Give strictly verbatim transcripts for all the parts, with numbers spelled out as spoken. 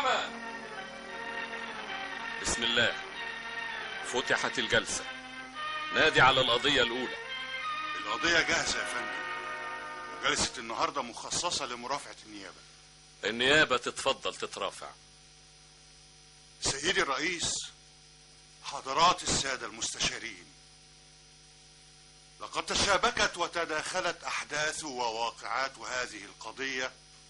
محكمة. بسم الله. فتحت الجلسة. نادي على القضية الأولى. القضية جاهزة يا فندم. جلسة النهاردة مخصصة لمرافعة النيابة. النيابة تتفضل تترافع. سيدي الرئيس، حضرات السادة المستشارين، لقد تشابكت وتداخلت أحداث وواقعات هذه القضية،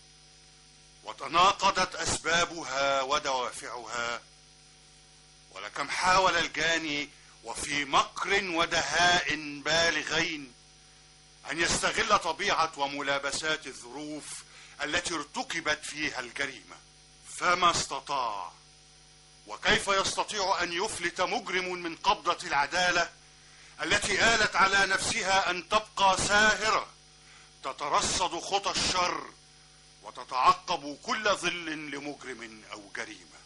وتناقضت أسبابها ودوافعها، ولكم حاول الجاني وفي مكر ودهاء بالغين أن يستغل طبيعة وملابسات الظروف التي ارتكبت فيها الجريمة، فما استطاع. وكيف يستطيع أن يفلت مجرم من قبضة العدالة التي آلت على نفسها أن تبقى ساهرة تترصد خطى الشر وتتعقب كل ظل لمجرم أو جريمة؟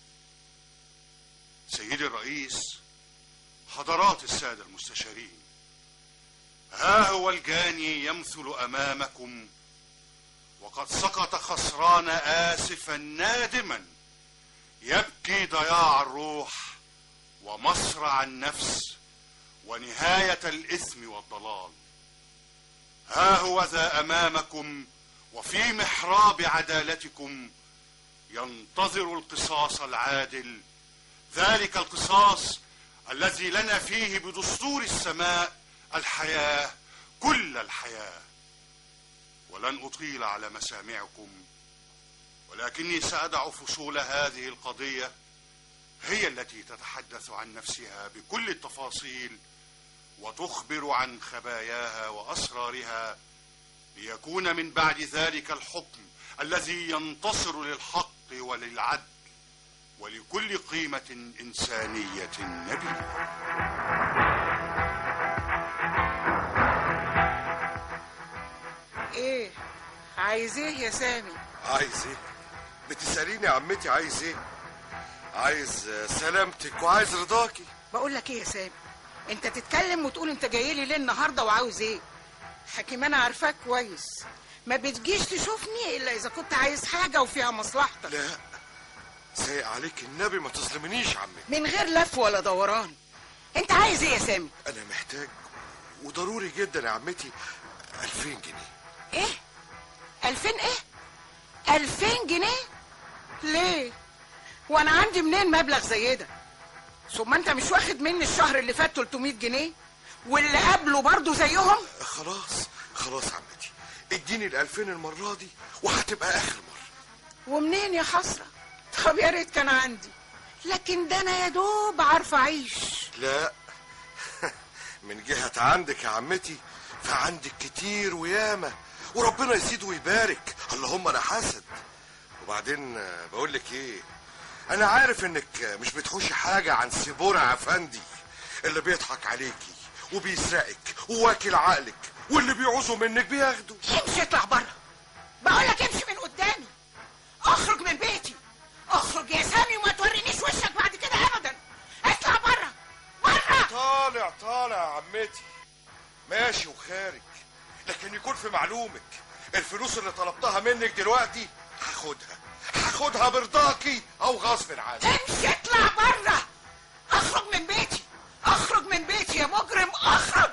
سيدي الرئيس، حضرات السادة المستشارين، ها هو الجاني يمثل أمامكم، وقد سقط خسران آسفا نادما يبكي ضياع الروح ومصرع النفس ونهاية الإثم والضلال. ها هو ذا أمامكم وفي محراب عدالتكم ينتظر القصاص العادل، ذلك القصاص الذي لنا فيه بدستور السماء الحياة كل الحياة. ولن أطيل على مسامعكم، ولكني سأدع فصول هذه القضية هي التي تتحدث عن نفسها بكل التفاصيل وتخبر عن خباياها وأسرارها، ليكون من بعد ذلك الحكم الذي ينتصر للحق وللعدل ولكل قيمة إنسانية نبيلة. ايه عايز ايه يا سامي؟ عايز ايه؟ بتسأليني يا عمتي عايز ايه؟ عايز سلامتك وعايز رضاكي. بقول لك ايه يا سامي، انت تتكلم وتقول انت جاي لي ليه النهارده وعاوز ايه؟ حكيم انا عارفاك كويس، ما بتجيش تشوفني الا اذا كنت عايز حاجه وفيها مصلحتك. لا سايق عليك النبي ما تظلمنيش يا عمتي. من غير لف ولا دوران، انت عايز ايه يا سامي؟ انا محتاج وضروري جدا يا عمتي ألفين جنيه. ايه؟ ألفين ايه؟ ألفين جنيه؟ ليه؟ وانا عندي منين مبلغ زي ده؟ ثم انت مش واخد مني الشهر اللي فات تلتمية جنيه واللي قبله برضه زيهم؟ خلاص خلاص يا عمتي، اديني الألفين المرة دي وهتبقى آخر مرة. ومنين يا حسرة؟ طب يا ريت كان عندي، لكن ده انا يا دوب عارفه اعيش. لا من جهة عندك يا عمتي فعندك كتير وياما، وربنا يزيد ويبارك، اللهم لا حسد. وبعدين بقول لك ايه، انا عارف انك مش بتحوشي حاجه عن سيبورة افندي اللي بيضحك عليكي وبيسرقك وواكل عقلك، واللي بيعوزوا منك بياخدوا. امشي اطلع بره، بقول لك امشي من قدامي، اخرج من بيتي، اخرج يا سامي وما تورينيش وشك بعد كده ابدا. اطلع بره بره. طالع طالع يا عمتي، ماشي وخارج، لكن يكون في معلومك الفلوس اللي طلبتها منك دلوقتي هاخدها هاخدها برضاكي او غصب عنك. امشي اطلع بره، اخرج من بيتي، اخرج من بيتي يا مجرم، اخرج.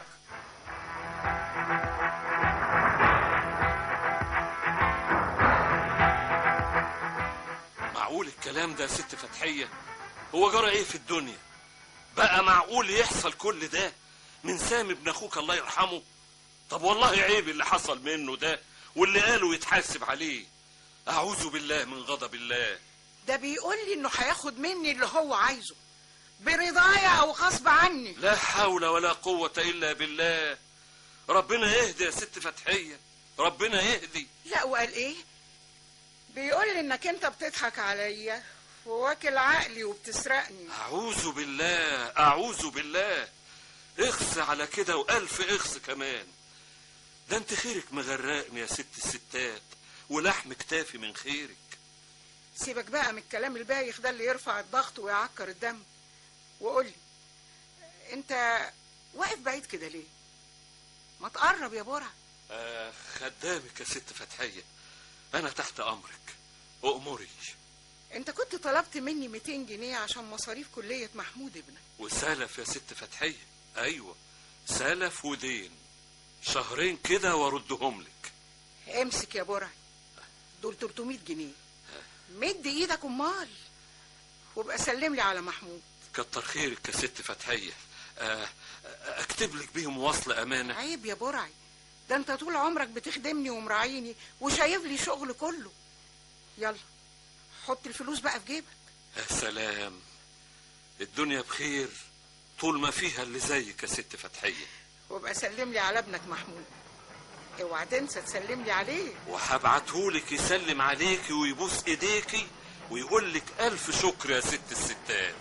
معقول الكلام ده يا ست فتحية؟ هو جرى ايه في الدنيا؟ بقى معقول يحصل كل ده من سامي ابن اخوك الله يرحمه؟ طب والله عيب اللي حصل منه ده، واللي قاله يتحاسب عليه. اعوذ بالله من غضب الله. ده بيقول لي انه هياخد مني اللي هو عايزه برضايا او غصب عني. لا حول ولا قوة الا بالله. ربنا يهدي يا ست فتحية، ربنا يهدي. لا وقال ايه؟ بيقول لي انك انت بتضحك عليا وواكل عقلي وبتسرقني. اعوذ بالله اعوذ بالله. اخس على كده والف اخس كمان. ده انت خيرك مغرقني يا ست الستات، ولحم كتافي من خيرك. سيبك بقى من الكلام البايخ ده اللي يرفع الضغط ويعكر الدم، وقول لي انت واقف بعيد كده ليه؟ ما تقرب يا برع. آه خدامك يا ست فتحية، انا تحت امرك، اؤمري. انت كنت طلبت مني مئتين جنيه عشان مصاريف كلية محمود ابنك. وسلف يا ست فتحية. ايوه سلف ودين، شهرين كده واردهم لك. امسك يا برعي، دول تلتمية جنيه، مد ايدك امال، وابقى سلم لي على محمود. كتر خيرك يا ست فتحية. آه، اكتب لك بيهم وصل امانة. عيب يا برعي، ده انت طول عمرك بتخدمني ومراعيني وشايف لي شغل كله. يلا حط الفلوس بقى في جيبك. يا سلام، الدنيا بخير طول ما فيها اللي زيك يا ست فتحية. وابقى سلم لي على ابنك محمود، اوعى تنسى تسلم لي عليه. وهبعتهولك يسلم عليكي ويبوس ايديكي ويقول لك الف شكر يا ست الستات.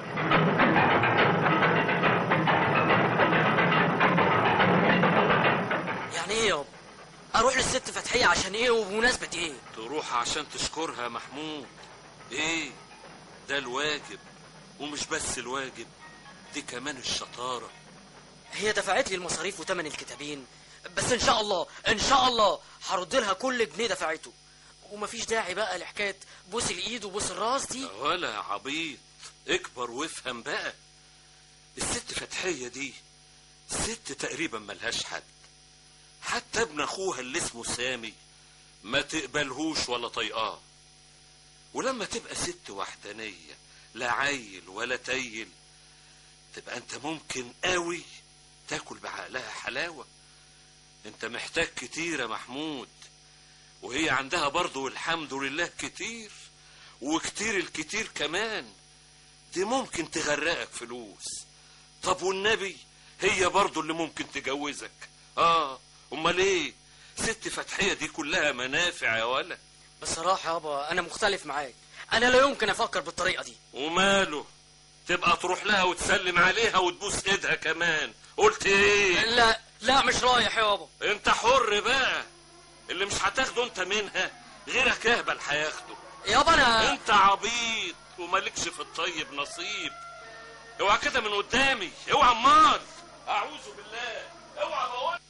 يعني ايه يابا؟ اروح للست فتحية عشان ايه وبمناسبة ايه؟ تروح عشان تشكرها يا محمود. ايه ده الواجب، ومش بس الواجب، دي كمان الشطارة. هي دفعت لي المصاريف وتمن الكتابين، بس ان شاء الله ان شاء الله هرد لها كل جنيه دفعته، ومفيش داعي بقى لحكايه بوس الايد وبوس الراس دي. ولا عبيط، اكبر وافهم بقى. الست فتحية دي ست تقريبا ملهاش حد، حتى ابن اخوها اللي اسمه سامي ما تقبلهوش ولا طيقاه. ولما تبقى ست وحدانية لا عيل ولا تيل، تبقى انت ممكن قوي تاكل بعقلها حلاوة. انت محتاج كتير يا محمود، وهي عندها برضو الحمد لله كتير، وكتير الكتير كمان. دي ممكن تغرقك فلوس. طب والنبي هي برضو اللي ممكن تجوزك. اه امال ايه؟ ست فتحية دي كلها منافع يا ولد. بصراحة يابا انا مختلف معاك، انا لا يمكن افكر بالطريقة دي. وماله، تبقى تروح لها وتسلم عليها وتبوس ايدها كمان. قلت ايه؟ لا لا مش رايح يابا. انت حر بقى، اللي مش هتاخده انت منها غيرك اهبل هياخده. يابا انا انت عبيط ومالكش في الطيب نصيب. اوعى كده من قدامي، اوعى امال. اعوذ بالله، اوعى بقولك.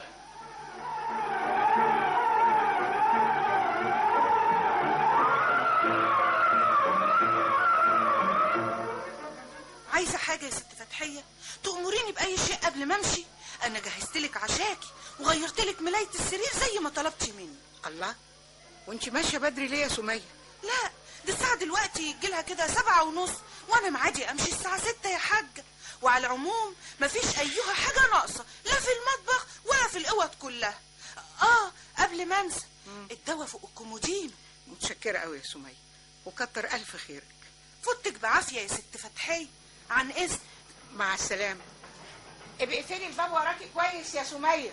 عايزه حاجه يا ست فتحيه؟ تأمريني بأي شيء قبل ما امشي؟ انا جهزتلك عشاكي وغيرتلك ملاية السرير زي ما طلبتي مني. الله، وانت ماشيه بدري ليه يا سميه؟ لا دي الساعه دلوقتي يجيلها كده سبعة ونص، وانا معادي امشي الساعه ستة يا حاجه. وعلى العموم مفيش ايها حاجه ناقصه، لا في المطبخ ولا في الاوض كلها. اه قبل ما انسى، الدواء فوق الكومودينو. متشكره قوي يا سميه، وكتر الف خيرك. فوتك بعافيه يا ست فتحيه، عن اذن. مع السلامه. ابقي اقفلي الباب وراكي كويس يا سميه.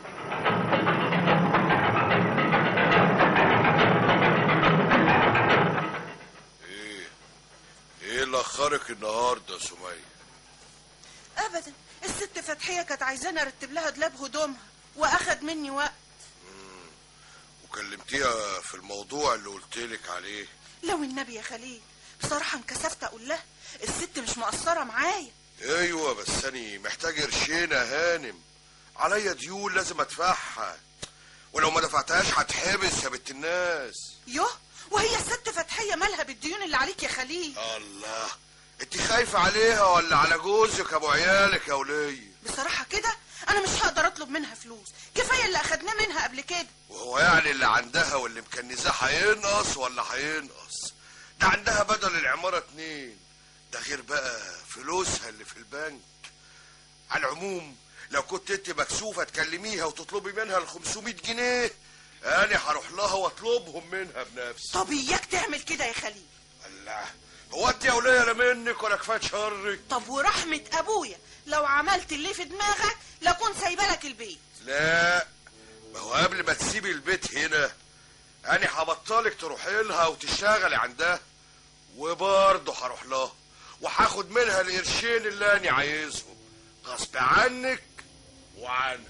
ايه ايه اللي اخرك النهارده يا سميه؟ ابدا، الست فتحيه كانت عايزاني ارتب لها دولاب هدومها واخد مني وقت. مم. وكلمتيها في الموضوع اللي قلتلك عليه؟ لو النبي يا خليل، بصراحه انكسفت اقول لها، الست مش مقصره معايا. ايوه بس انا محتاج قرشين يا هانم، عليا ديون لازم ادفعها، ولو ما دفعتهاش هتحبس يا بنت الناس. يوه، وهي الست فتحيه مالها بالديون اللي عليك يا خليل؟ الله، انت خايفه عليها ولا على جوزك ابو عيالك يا وليه؟ بصراحه كده انا مش هقدر اطلب منها فلوس، كفايه اللي اخدناه منها قبل كده. وهو يعني اللي عندها واللي مكنزاه هينقص ولا هينقص؟ ده عندها بدل العماره اتنين، ده غير بقى فلوسها اللي في البنك. على العموم لو كنت انت مكسوفه تكلميها وتطلبي منها ال خمسمية جنيه، انا هروح لها واطلبهم منها بنفسي. طب اياك تعمل كده يا خليل. الله، هو انت يا وليه لا منك ولا كفايه شرك؟ طب ورحمه ابويا لو عملت اللي في دماغك لكون سايبه لك البيت. لا، ما هو قبل ما تسيبي البيت هنا انا هبطلك تروحي لها وتشتغلي عندها، وبرضه هروح لها وهاخد منها القرشين اللي انا عايزهم غصب عنك وعنك.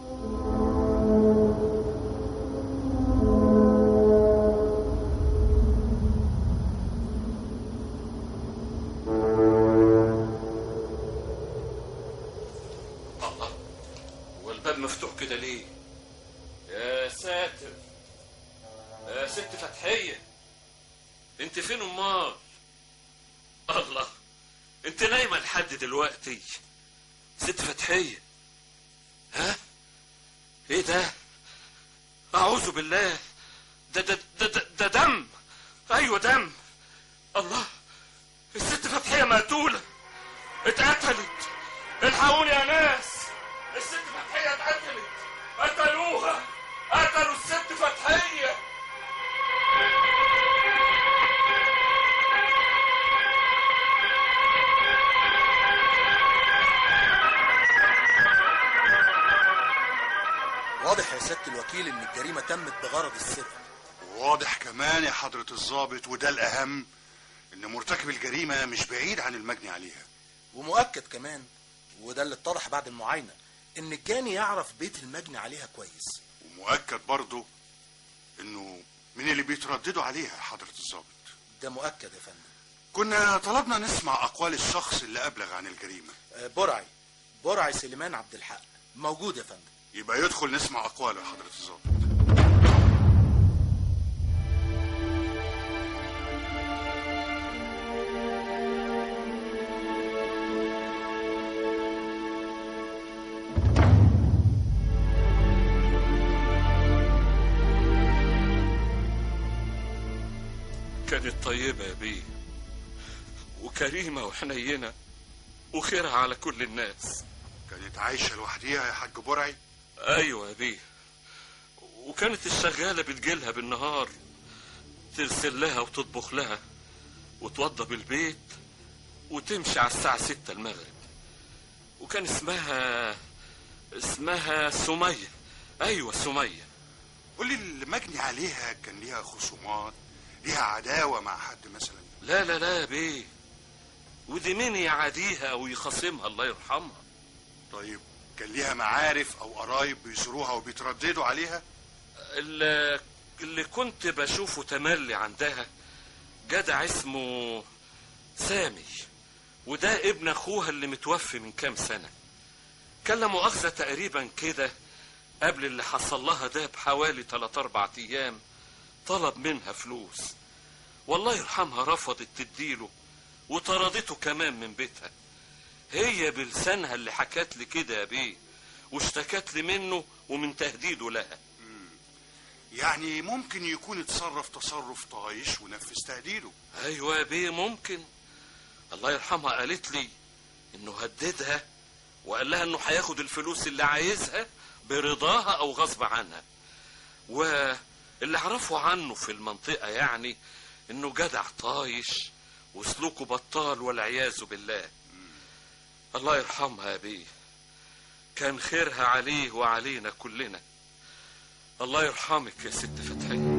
الله، هو الباب مفتوح كده ليه؟ يا ساتر، يا ست فتحية، انت فين امال؟ الله، انت نايمه لحد دلوقتي؟ ست فتحيه، ها؟ ايه ده؟ اعوذ بالله، ده ده ده ده, ده دم. ايوه دم. الله، الست فتحيه مقتوله، اتقتلت. الحقوني يا ناس، الست فتحيه اتقتلت، قتلوها، قتلوا الست فتحيه. واضح يا سيادة الوكيل ان الجريمة تمت بغرض السرقة. واضح كمان يا حضرة الضابط، وده الأهم، إن مرتكب الجريمة مش بعيد عن المجني عليها. ومؤكد كمان، وده اللي اتضح بعد المعاينة، ان الجاني يعرف بيت المجني عليها كويس. ومؤكد برضه إنه من اللي بيترددوا عليها يا حضرة الضابط. ده مؤكد يا فندم. كنا طلبنا نسمع أقوال الشخص اللي أبلغ عن الجريمة. آه، برعي برعي سليمان عبد الحق موجود يا فندم. يبقى يدخل نسمع أقواله يا حضرة الضابط. كانت طيبة يا بيه، وكريمة وحنينة، وخيرها على كل الناس. كانت عايشة لوحديها يا حاج برعي؟ ايوه يا بيه، وكانت الشغالة بتجيلها بالنهار، تغسل لها وتطبخ لها وتوضب البيت، وتمشي على الساعة ستة المغرب. وكان اسمها اسمها سمية. ايوه سمية. قولي، المجني عليها كان ليها خصومات، ليها عداوة مع حد مثلا؟ لا لا لا يا بيه، ودي مين يعاديها او يخاصمها الله يرحمها. طيب كان ليها معارف او قرايب بيزوروها وبيترددوا عليها؟ اللي, اللي كنت بشوفه تملي عندها جدع اسمه سامي، وده ابن اخوها اللي متوفي من كام سنة. كان لا مؤاخذة تقريبا كده قبل اللي حصل لها ده بحوالي تلات اربع ايام طلب منها فلوس، والله يرحمها رفضت تديله وطردته كمان من بيتها. هي بلسانها اللي حكت لي كده يا بيه، واشتكت لي منه ومن تهديده لها. يعني ممكن يكون اتصرف تصرف طايش ونفذ تهديده. ايوه يا بيه ممكن. الله يرحمها قالت لي انه هددها وقال لها انه هياخد الفلوس اللي عايزها برضاها او غصب عنها. واللي اعرفه عنه في المنطقة يعني انه جدع طايش وسلوكه بطال والعياذ بالله. الله يرحمها يا بيه، كان خيرها عليه وعلينا كلنا. الله يرحمك يا ست فتحية.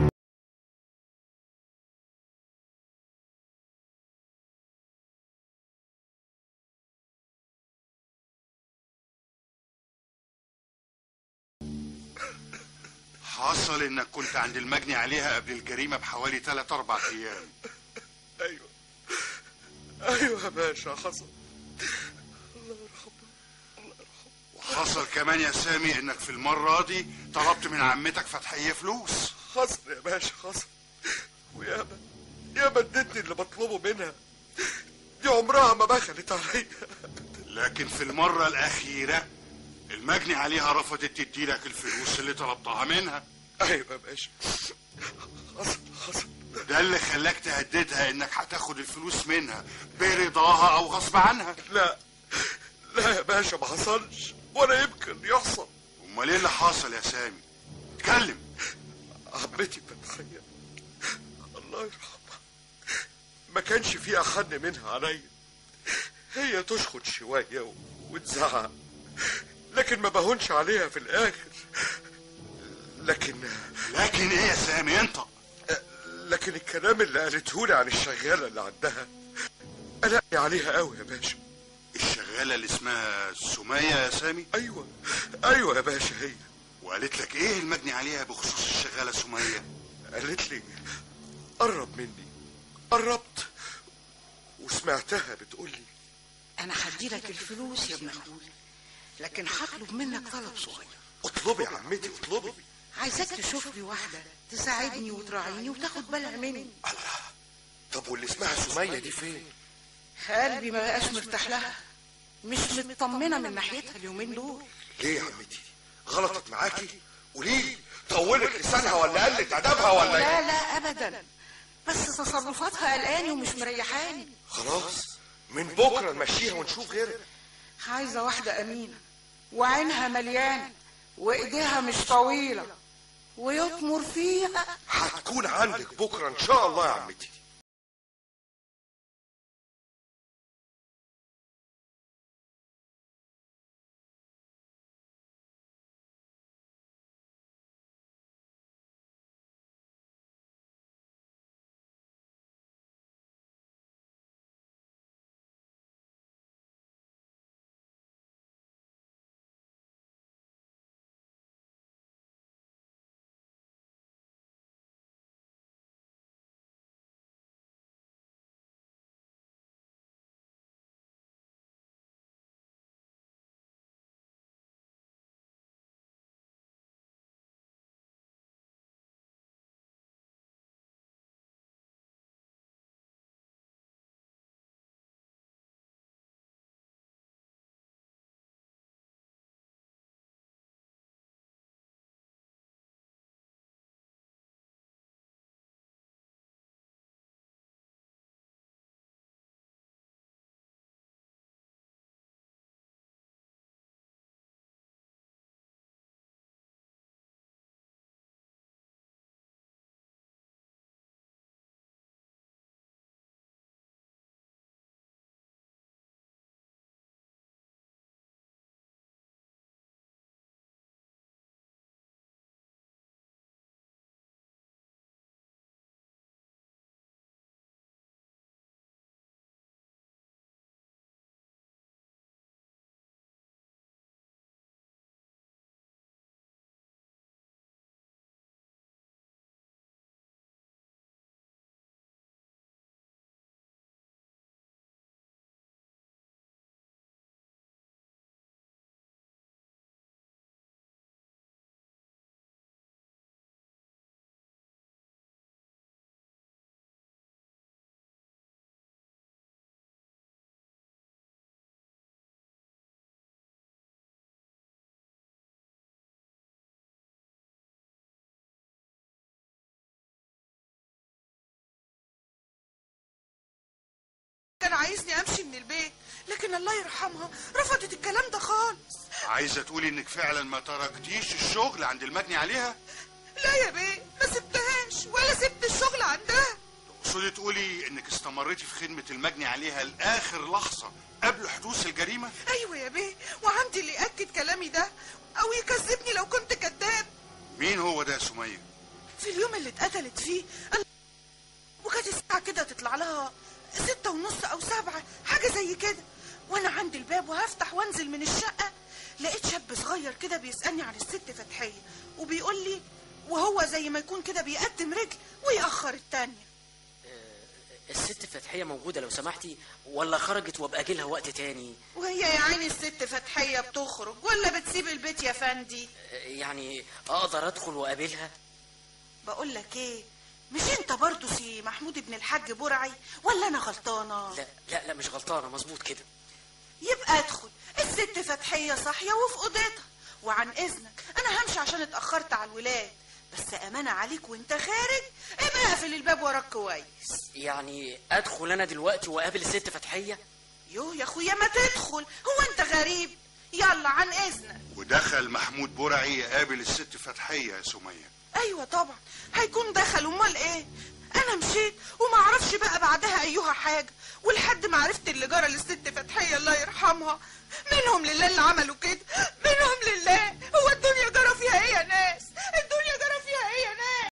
حصل انك كنت عند المجني عليها قبل الجريمة بحوالي تلات اربع ايام. ايوه ايوه يا باشا حصل. الله يرحمه الله يرحمه. وحصل كمان يا سامي انك في المرة دي طلبت من عمتك فتحية فلوس. حصل يا باشا حصل، وياما ياما ادتني اللي بطلبه منها، دي عمرها ما بخلت عليا. لكن في المرة الأخيرة المجني عليها رفضت تديلك الفلوس اللي طلبتها منها. ايوه يا باشا حصل حصل. ده اللي خلاك تهددها انك هتاخد الفلوس منها برضاها او غصب عنها. لا لا يا باشا ما حصلش ولا يمكن يحصل. امال ايه اللي حصل يا سامي؟ اتكلم. عمتي فتحية الله يرحمها ما كانش فيها حد منها عليا، هي تشخط شوية وتزعق لكن ما بهونش عليها في الاخر. لكن لكن ايه يا سامي انت؟ لكن الكلام اللي قالته لي عن الشغالة اللي عندها قلقني عليها قوي يا باشا. الشغالة اللي اسمها سمية يا سامي؟ ايوه ايوه يا باشا هي. وقالت لك ايه المجني عليها بخصوص الشغالة سمية؟ قالت لي قرب مني، قربت وسمعتها بتقول لي انا هديلك الفلوس يا ابن اخويا، لكن هطلب منك طلب صغير. اطلبي يا عمتي اطلبي. عايزاك تشوف لي واحده تساعدني وتراعيني وتاخد بالها مني. الله طب واللي اسمها سمية دي فين؟ قلبي ما بقاش مرتاح لها، مش مطمنه من ناحيتها اليومين دول. ليه يا عمتي؟ غلطت معاكي؟ قوليلي، طولت لسانها ولا قلت ادبها ولا لا ايه؟ لا ابدا، بس تصرفاتها قلقاني ومش مريحاني. خلاص من بكره نمشيها ونشوف غيرها. عايزه واحده امينه وعينها مليانه وايديها مش طويله ويطمر فيها. هتكون عندك بكره ان شاء الله يا عمتي. كان عايزني امشي من البيت، لكن الله يرحمها رفضت الكلام ده خالص. عايزه تقولي انك فعلا ما تركتيش الشغل عند المجني عليها؟ لا يا بيه، ما سبتهاش ولا سبت الشغل عندها. تقصدي تقولي انك استمريتي في خدمه المجني عليها لاخر لحظه قبل حدوث الجريمه؟ ايوه يا بيه، وعندي اللي ياكد كلامي ده او يكذبني لو كنت كذاب. مين هو ده يا سميه؟ في اليوم اللي اتقتلت فيه، وكانت الساعه كده تطلع لها ستة ونص او سبعة، حاجه زي كده، وانا عند الباب وهفتح وانزل من الشقه، لقيت شاب صغير كده بيسالني عن الست فتحيه، وبيقول لي وهو زي ما يكون كده بيقدم رجل ويأخر التانية. الست فتحية موجودة لو سمحتي، ولا خرجت وابقى اجي لها وقت تاني؟ وهي يا عيني الست فتحية بتخرج ولا بتسيب البيت يا فندي؟ يعني اقدر ادخل واقابلها؟ بقول لك ايه، مش انت برضو سي محمود ابن الحاج برعي ولا انا غلطانة؟ لا لا لا مش غلطانة، مظبوط كده. يبقى ادخل، الست فتحية صاحية وفي اوضتها، وعن اذنك انا همشي عشان اتأخرت على الولاد، بس امانة عليك وانت خارج ابقى اقفل الباب وراك كويس. يعني ادخل انا دلوقتي واقابل الست فتحية؟ يوه يا اخويا ما تدخل، هو انت غريب؟ يلا عن اذنك. ودخل محمود برعي يقابل الست فتحيه يا سميه؟ ايوه طبعا هيكون دخل، امال ايه؟ انا مشيت وما اعرفش بقى بعدها ايها حاجه، ولحد ما عرفت اللي جرى للست فتحيه الله يرحمها. منهم لله اللي عملوا كده، منهم لله. هو الدنيا جرى فيها ايه يا ناس؟ الدنيا جرى فيها ايه يا ناس؟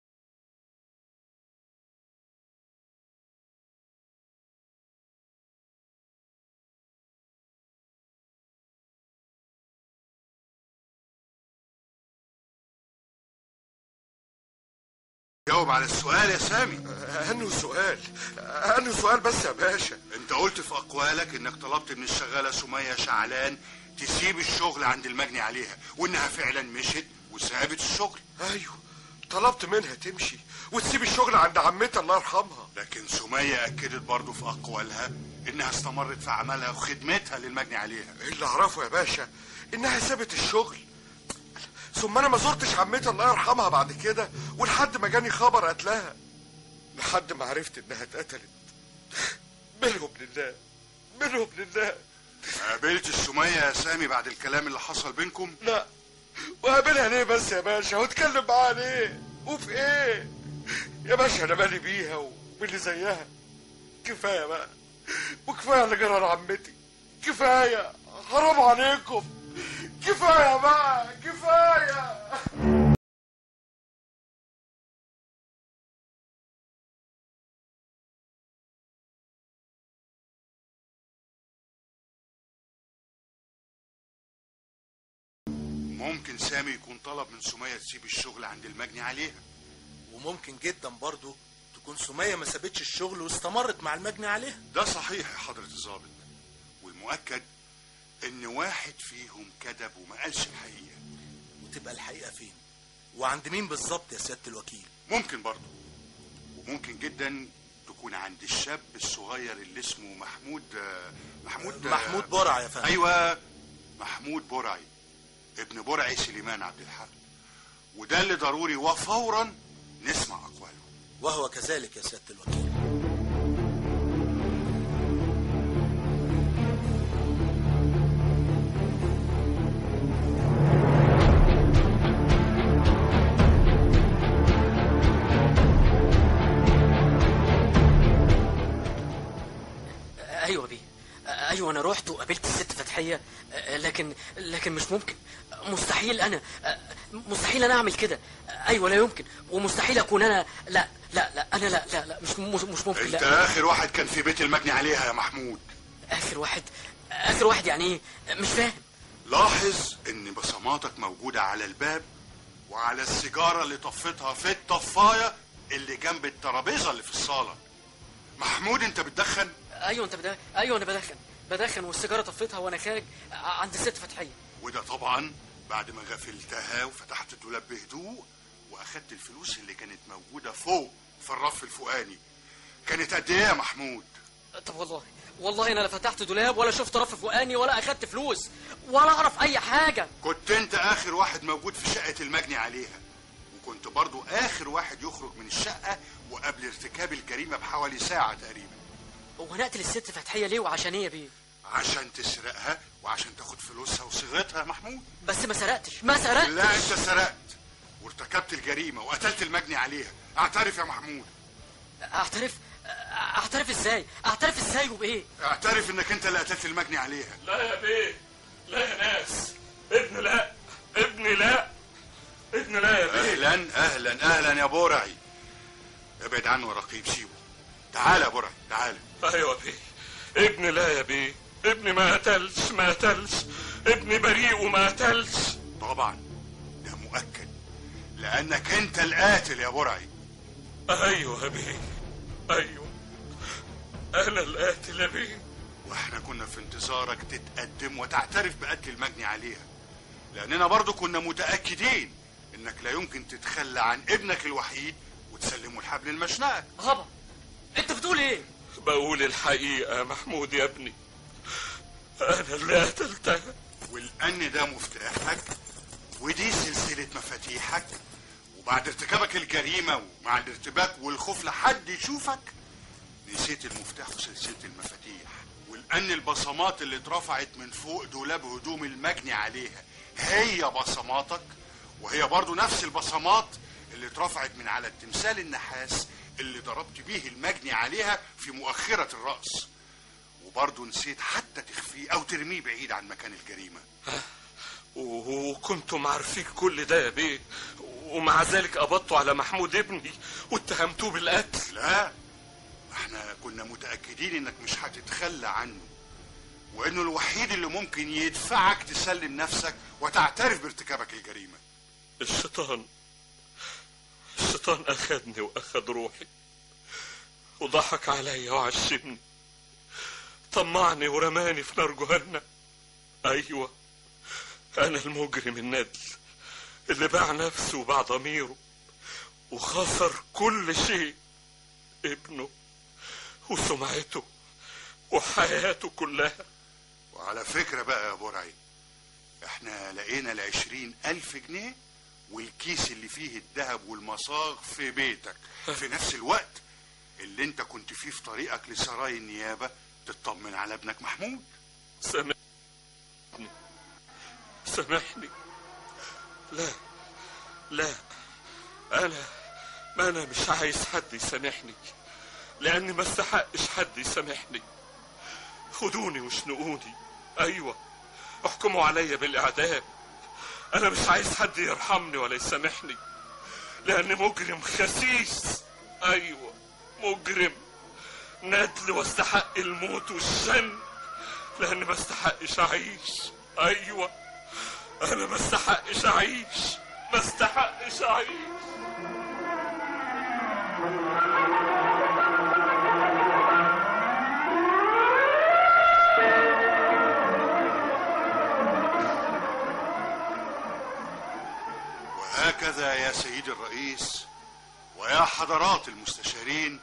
جاوب على السؤال يا سامي. انه سؤال انه سؤال بس يا باشا. انت قلت في اقوالك انك طلبت من الشغاله سميه شعلان تسيب الشغل عند المجني عليها، وانها فعلا مشت وسابت الشغل. ايوه طلبت منها تمشي وتسيب الشغل عند عمتي الله يرحمها. لكن سمية اكدت برضه في اقوالها انها استمرت في عملها وخدمتها للمجني عليها. اللي اعرفه يا باشا انها سابت الشغل، ثم انا ما زرتش عمتي الله يرحمها بعد كده، ولحد ما جاني خبر قتلها، لحد ما عرفت انها اتقتلت. منهم لله، منهم لله. قابلت السمية يا سامي بعد الكلام اللي حصل بينكم؟ لا، وقابلها ليه بس يا باشا؟ واتكلم معاها ليه؟ وفي ايه؟ يا باشا انا مالي بيها وباللي زيها. كفايه بقى، وكفايه اللي جرى لعمتي. كفايه، حرام عليكم. كفايه بقى، كفايه. ممكن سامي يكون طلب من سمية تسيب الشغل عند المجني عليها، وممكن جدا برضو تكون سمية ما سابتش الشغل واستمرت مع المجني عليها. ده صحيح يا حضرة الضابط، والمؤكد ان واحد فيهم كذب وما قالش الحقيقة. وتبقى الحقيقة فين؟ وعند مين بالظبط يا سيادة الوكيل؟ ممكن برضو، وممكن جدا تكون عند الشاب الصغير اللي اسمه محمود محمود محمود برعي يا فندم. ايوه، محمود برعي ابن برعي سليمان عبد الحق، وده اللي ضروري وفورا نسمع اقواله. وهو كذلك يا سيادة الوكيل. ايوه بيه، ايوه انا رحت وقابلت الست فتحيه، لكن لكن مش ممكن، مستحيل، انا مستحيل انا اعمل كده. ايوه لا يمكن، ومستحيل اكون انا. لا لا لا انا لا لا لا مش مش, مش ممكن. انت لا. اخر واحد كان في بيت المجني عليها يا محمود. اخر واحد؟ اخر واحد يعني ايه؟ مش فاهم. لاحظ ان بصماتك موجودة على الباب وعلى السيجارة اللي طفتها في الطفاية اللي جنب الترابيزة اللي في الصالة. محمود انت بتدخن؟ ايوه انت بدخن. ايوه انا بدخن بدخن والسيجاره طفيتها وانا خارج عند الست فتحيه. وده طبعا بعد ما غفلتها وفتحت الدولاب بهدوء واخدت الفلوس اللي كانت موجودة فوق في الرف الفوقاني. كانت قد ايه يا محمود؟ طب والله والله انا لا فتحت دولاب ولا شفت رف فوقاني ولا اخدت فلوس ولا اعرف اي حاجه. كنت انت اخر واحد موجود في شقة المجني عليها، وكنت برضو اخر واحد يخرج من الشقة وقبل ارتكاب الجريمة بحوالي ساعة تقريبا. هو نقتل الست فتحيه ليه وعشان ايه يا بيه؟ عشان تسرقها وعشان تاخد فلوسها وصيغتها يا محمود. بس ما سرقتش ما سرقتش. لا انت سرقت وارتكبت الجريمة وقتلت المجني عليها. اعترف يا محمود. اعترف؟ اعترف ازاي؟ اعترف ازاي وبايه؟ اعترف انك انت اللي قتلت المجني عليها. لا يا بيه، لا يا ناس، ابن لا، ابني لا، ابن لا يا بيه. اهلا اهلا اهلا يا برعي، ابعد عنه يا رقيب، سيبه. تعال يا برعي تعال. ايوه بيه، ابني لا يا بيه، ابني ما قتلش ما قتلش، ابني بريء وما قتلش. طبعا ده مؤكد لانك انت القاتل يا برعي. ايوه يا بيه، ايوه انا القاتل يا بيه. واحنا كنا في انتظارك تتقدم وتعترف بقتل المجني عليها، لاننا برضو كنا متاكدين انك لا يمكن تتخلى عن ابنك الوحيد وتسلمه الحبل المشنقه. هبا انت بتقول ايه؟ بقول الحقيقه يا محمود يا ابني، انا اللي قتلتها. والان ده مفتاحك ودي سلسله مفاتيحك، وبعد ارتكابك الجريمه ومع الارتباك والخوف لحد يشوفك نسيت المفتاح وسلسله المفاتيح. والان البصمات اللي اترفعت من فوق دولاب هدوم المجني عليها هي بصماتك، وهي برضو نفس البصمات اللي اترفعت من على التمثال النحاس اللي ضربت بيه المجني عليها في مؤخرة الرأس. وبرضو نسيت حتى تخفيه او ترميه بعيد عن مكان الجريمة. وكنتم عارفين كل ده يا بيه، ومع ذلك قبضتوا على محمود ابني واتهمتوه بالقتل. لا، احنا كنا متأكدين انك مش هتتخلى عنه، وانه الوحيد اللي ممكن يدفعك تسلم نفسك وتعترف بارتكابك الجريمة. الشيطان الشيطان اخدني واخد روحي وضحك عليا وعشمني، طمعني ورماني في نار جهنم. ايوه انا المجرم الندل اللي باع نفسه وباع ضميره وخسر كل شيء، ابنه وسمعته وحياته كلها. وعلى فكرة بقى يا برعي، احنا لقينا العشرين ألف جنيه والكيس اللي فيه الذهب والمصاغ في بيتك في نفس الوقت اللي انت كنت فيه في طريقك لسراي النيابة تطمن على ابنك محمود. سامحني سامحني. لا لا، انا ما انا مش عايز حد يسامحني، لاني ما استحقش حد يسامحني. خدوني وشنقوني، ايوه احكموا عليا بالاعدام. انا مش عايز حد يرحمني ولا يسامحني، لاني مجرم خسيس، ايوه مجرم ندل واستحق الموت والشن، لاني ما استحقش اعيش. ايوه انا ما استحقش اعيش، ما استحقش اعيش. وهكذا يا سيدي الرئيس ويا حضرات المستشارين،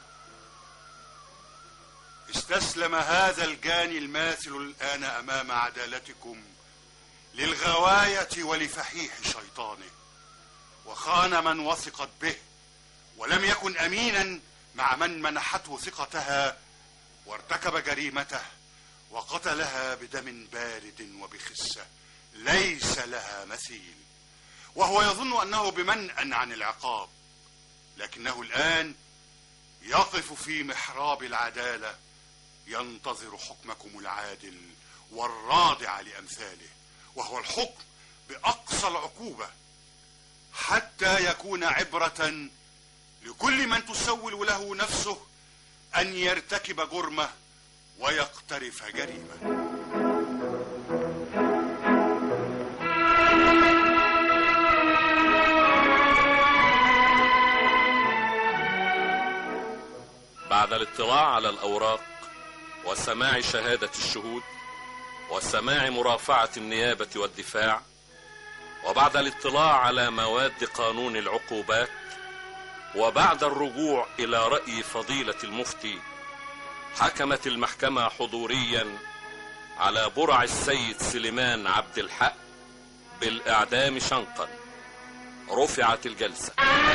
استسلم هذا الجاني الماثل الآن أمام عدالتكم للغواية ولفحيح شيطانه، وخان من وثقت به، ولم يكن أمينا مع من منحته ثقتها، وارتكب جريمته وقتلها بدم بارد وبخسة ليس لها مثيل، وهو يظن أنه بمنأ عن العقاب، لكنه الآن يقف في محراب العدالة ينتظر حكمكم العادل والرادع لأمثاله، وهو الحكم بأقصى العقوبة، حتى يكون عبرة لكل من تسول له نفسه أن يرتكب جرمه ويقترف جريمة. بعد الاطلاع على الأوراق وسماع شهادة الشهود وسماع مرافعة النيابة والدفاع، وبعد الاطلاع على مواد قانون العقوبات، وبعد الرجوع إلى رأي فضيلة المفتي، حكمت المحكمة حضوريا على برع السيد سليمان عبد الحق بالإعدام شنقا. رفعت الجلسة.